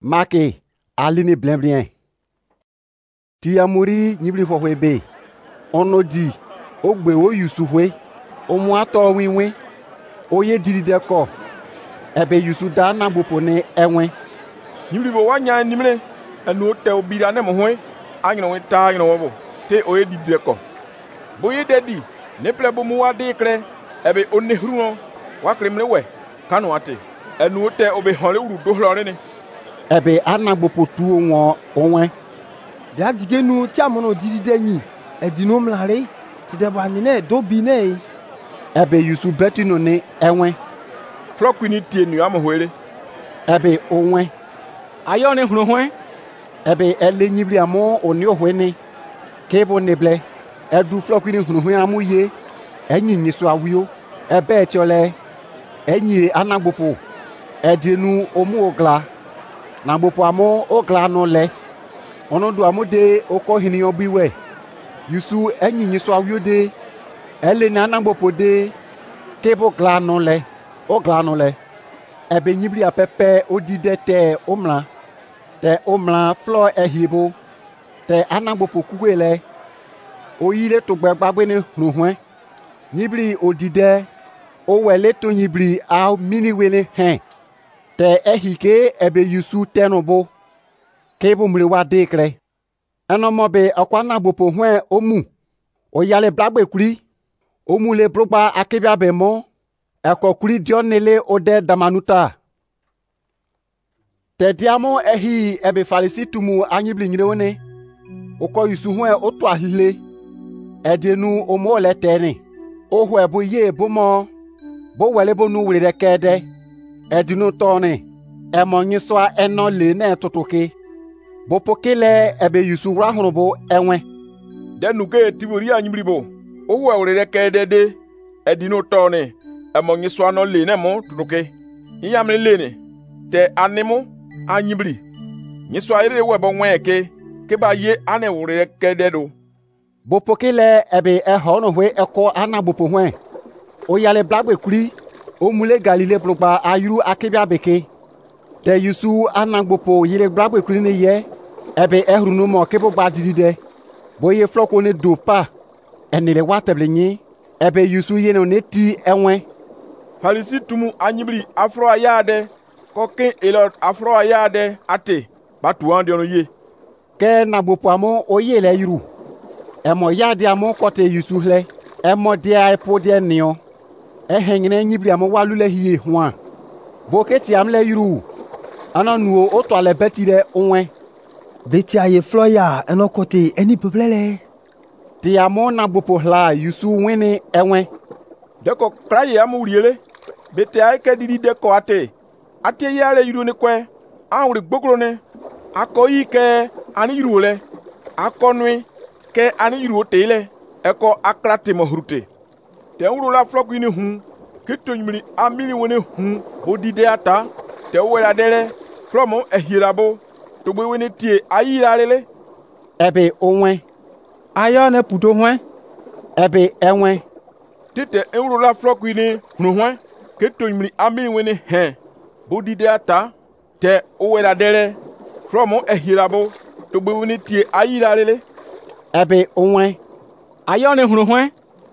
Marqué, aline blin. Tiamuri nyibli fofwebe. On dit, ogbe o Yusufe, o moato winwe, oye didi deko. Ebe Yusu da na bopone enwe. Nyibli bo wanya nimle, enu te obira ne mohwe, agno weta agno wobo, te oye didi deko. Boye dedi, ne plebo mu wade kre, ebe onne hruno, waklemle we, kanu ate. Enu te obe hole uru dohlore ne. Ebe anagbopo tu onwe. Bia digenu ti amono didi denyi, edino mlare, ti deba nine do bine. Ebe Yusu betino ne enwe. Flokwini tie nu amohwele. Ebe onwe. Ayo ne hruhwe. Ebe ele nyibli amo oni ohwene. Kebo neble. Edu flokwini hruhwe amuye. Enyi nyiso awio. Ebe etiole. Enyi anagbopo. Edinu omu ogla. Na gbopo amo ogla no le. Ono do amude oko hiniyo biwe. Yusu enyi nyiso awio de. Ele na anagbopo de. Kebo gla no le. Ogla no le. Ebe nyibli apepe odide te omla. Te omla flo ehibo. Te anagbopo kugwele. Oyile to gbagbe ne hruhwe. Nyibli odide. Owele to nyibli a miniwele hen. Te ehike ebe Yusu tenobo. Kebo mre wa dekre. Enomobe akwana gbopo hwen omu. Oyale blagbe kuri. Omu le brogba akebia bemo. Eko kuri dionele ode damanuta. Te diamo ehi ebe falisi tumu anyibli nyirewone. Oko Yusu hwen otu ahile. Edenu omo le teni. Ohwe bo ye bomo. Bo wele bo nu wire kede. Edinu tone. Emo nyiswa eno le ne totoke. Bo pokele ebe Yusu rahunobo enwe. Denu ke tibori anyimribo. Ohwe wire kede de. Edinu tone. Emo nyiswa no le ne mo totoke. Iyamle le ne. Te animo anyimri. Nyiswa ire webo nweke. Keba ye ane wire kede do. Bo pokele ebe ehono hwe eko anagbopo hwen. Oyale blagbe kuri. Omule Galile blogba ayuru akebia beke. Te Yusu anagbopo yile blagbe kuri ne ye. Ebe ehrunu mo kebo gba didide. Boye floko ne do pa. Enele wateble nyi. Ebe Yusu yene ne ti enwe. Falisi tumu anyibli afro ayade. Koke elot afro ayade ate. Batu andi ono ye. Ke nagbopo amo oye le yuru. Emo yade amo kote Yusu le. Emo dia epo dia niyo. Ehengine nyibli amo walule hiye hwan. Boketi amle yuru. Ananuo oto ale beti de onwe. Beti aye floya eno kote eni peplele. Ti amo na gbopo hla Yusu wene enwe. Deko kraye amu riele. Beti aye ke didi deko ate. Ate yare yuru ne kwe. Anwuri gbogro ne. Ako yi ke ani yuru le. Ako nui ke ani yuru te le. Eko akrate mohurute. Te wuro la flok ini hun. Kito nyimri amini wone hun. Bodide ata. Te wera dele. Flomo ehirabo. Togbe wene tie ayirarele. Ebe onwe. Ayo ne puto hwen. Ebe enwe. Tete wuro la flok ini hun hwen. Kito nyimri amini wene hen. Bodide ata. Te wera dele. Flomo ehirabo. Togbe wene tie ayirarele. Ebe onwe. Ayo ne hwen.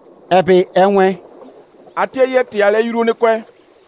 Ebe enwe. Atie ye ti ale yuru ne kwe.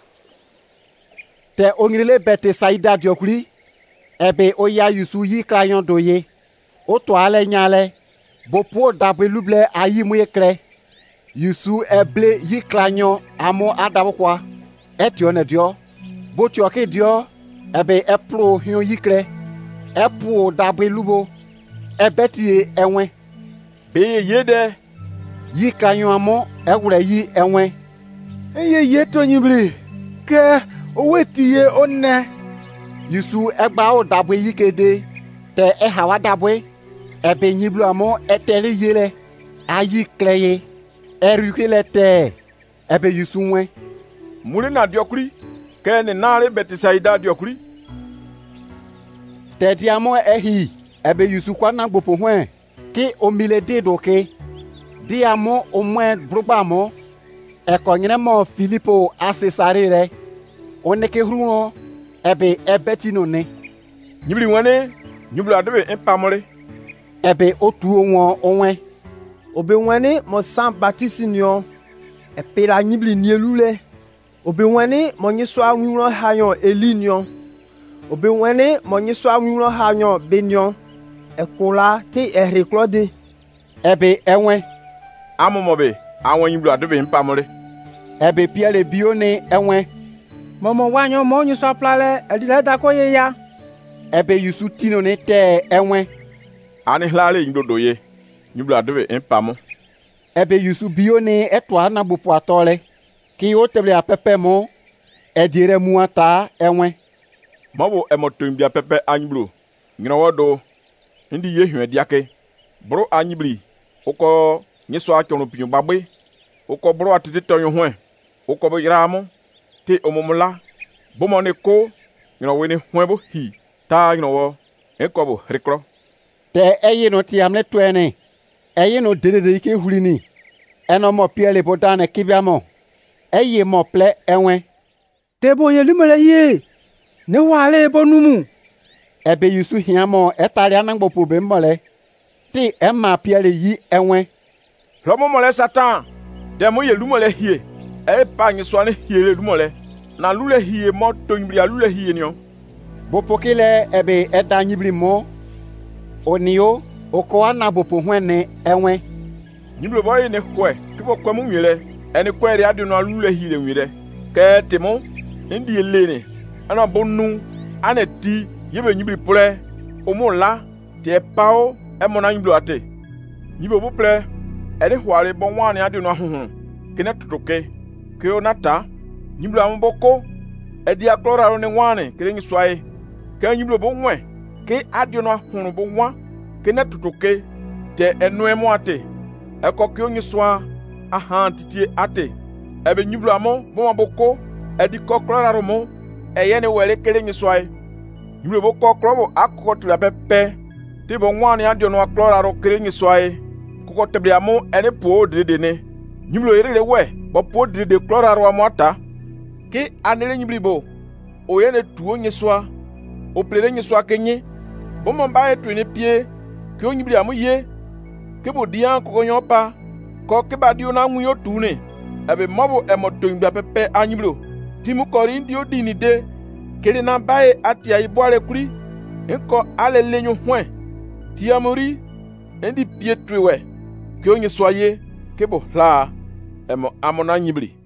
Te ongrile bete saida diokuri. Ebe oya Yusu yi klayon doye. Oto ale nyale. Bopo dabe luble ayi muye kre. Yusu eble yi klayon amo adabokwa. Etio ne dio. Botio ke dio. Ebe eplo hion yi kre. Epo dabe lubo. Ebeti enwe. Beye yede. Yi klayon amo ewure yi enwe. Eye ye to nyibli. Ke oweti ye onne. Yusu egba o dabwe yikede. Te ehawa dabwe. Ebe nyiblu amo etele yele. Ayi kleye. Erukele te. Ebe Yusu nwe. Mule na diokuri. Ke ne nare betisaida diokuri. Te diamo ehi. Ebe Yusu kwa na gbopo hwen. Ki omile de doke. Diamo omwe brugba mo. Eko nyine mo Filipo asesare re. Oneke hruno. Ebe ebeti no ne. nyibli wene nyibli adebe impamole ebe otu won onwe Obe wani mo San Baptiste nyon. Epela nyibli nielule. Obe wani mo nyiswa nwuro hayon Eli nyon. Obe wani mo nyiswa nwuro hayon Benyon. Ekola te ereklode. ebe enwe amomobe awon nyibli adebe impamole ebe Pierre bio ne enwe Momo wanyo mo nyi so plale edile da ko ye ya. ebe Yusu tino ne te enwe ani hlale ndodo ye nyibli adebe impamo ebe Yusu bio ne eto anagbopo atole ki o teble apepe mo edire muata enwe mabo emotombia pepe anyiblo nginowodo ndi ye hwe diake bro anyibli uko nyeso achono pinyo babwe uko bro atete tonyo hwe uko bo yiramu te omomula bomo ne ko ngino weni hwe bo hi ta ngino eko bo rikro te eye no ti amle twene eye no dedede ike hulini eno mo Pierre bodane kibiamo eye mo ple enwe Tebo ye limele ye. Ne wale bonumu. ebe Yusu hiamo etari anagbopo be mole ti emma Pierre yi enwe lomo mole satan de mo ye lumole hie e pa nyeso ne hie le lumole na lule hie mo to nyibli lule hie nyo bopokile ebe eda nyibli mo onio oko anagbopo hwene enwe nyibli boy ne kwe kibo kwa mu nwele ene kwe ri adu no lule hie le nwele ke temo ndi elene ana bonu ana ti yebe nyibli pule omola te pao e mo na nyibli ate nyibli bo pule ene hware bo wan adu no ahohun kene tutuke ke onata nyibli amboko edi aklora ro ne wan kere nsuae ke nyibli bo nwe ke adu no ahohun bo wan kene tutuke te enu emo ate eko ke onyisua ahan titie ate ebe nyibli amo bo maboko edi koklora ro mo eye ne wele kere nsuae nyibli bo kokro bo akoko tla pepe ti bo wan adu no aklora ro kere nsuae koko tebliamo ene po dede ne nyibli yere we bo po dede klora ro amota ke anele nyibli bo oye ne tuo nyeswa o plele nyeswa kenye bo mo ba etu ne pie ke onyibli amu ye ke bo dia koko nyopa ko ke ba dio na nwu yo tu ne ebe mobo emoto ngba pepe anyiblo timu korindi odini de kele na bae atia iboare kuri enko alele nyu hwe tiamuri endi pie tuwe ke onye soye ke bo hla emo amona nyibli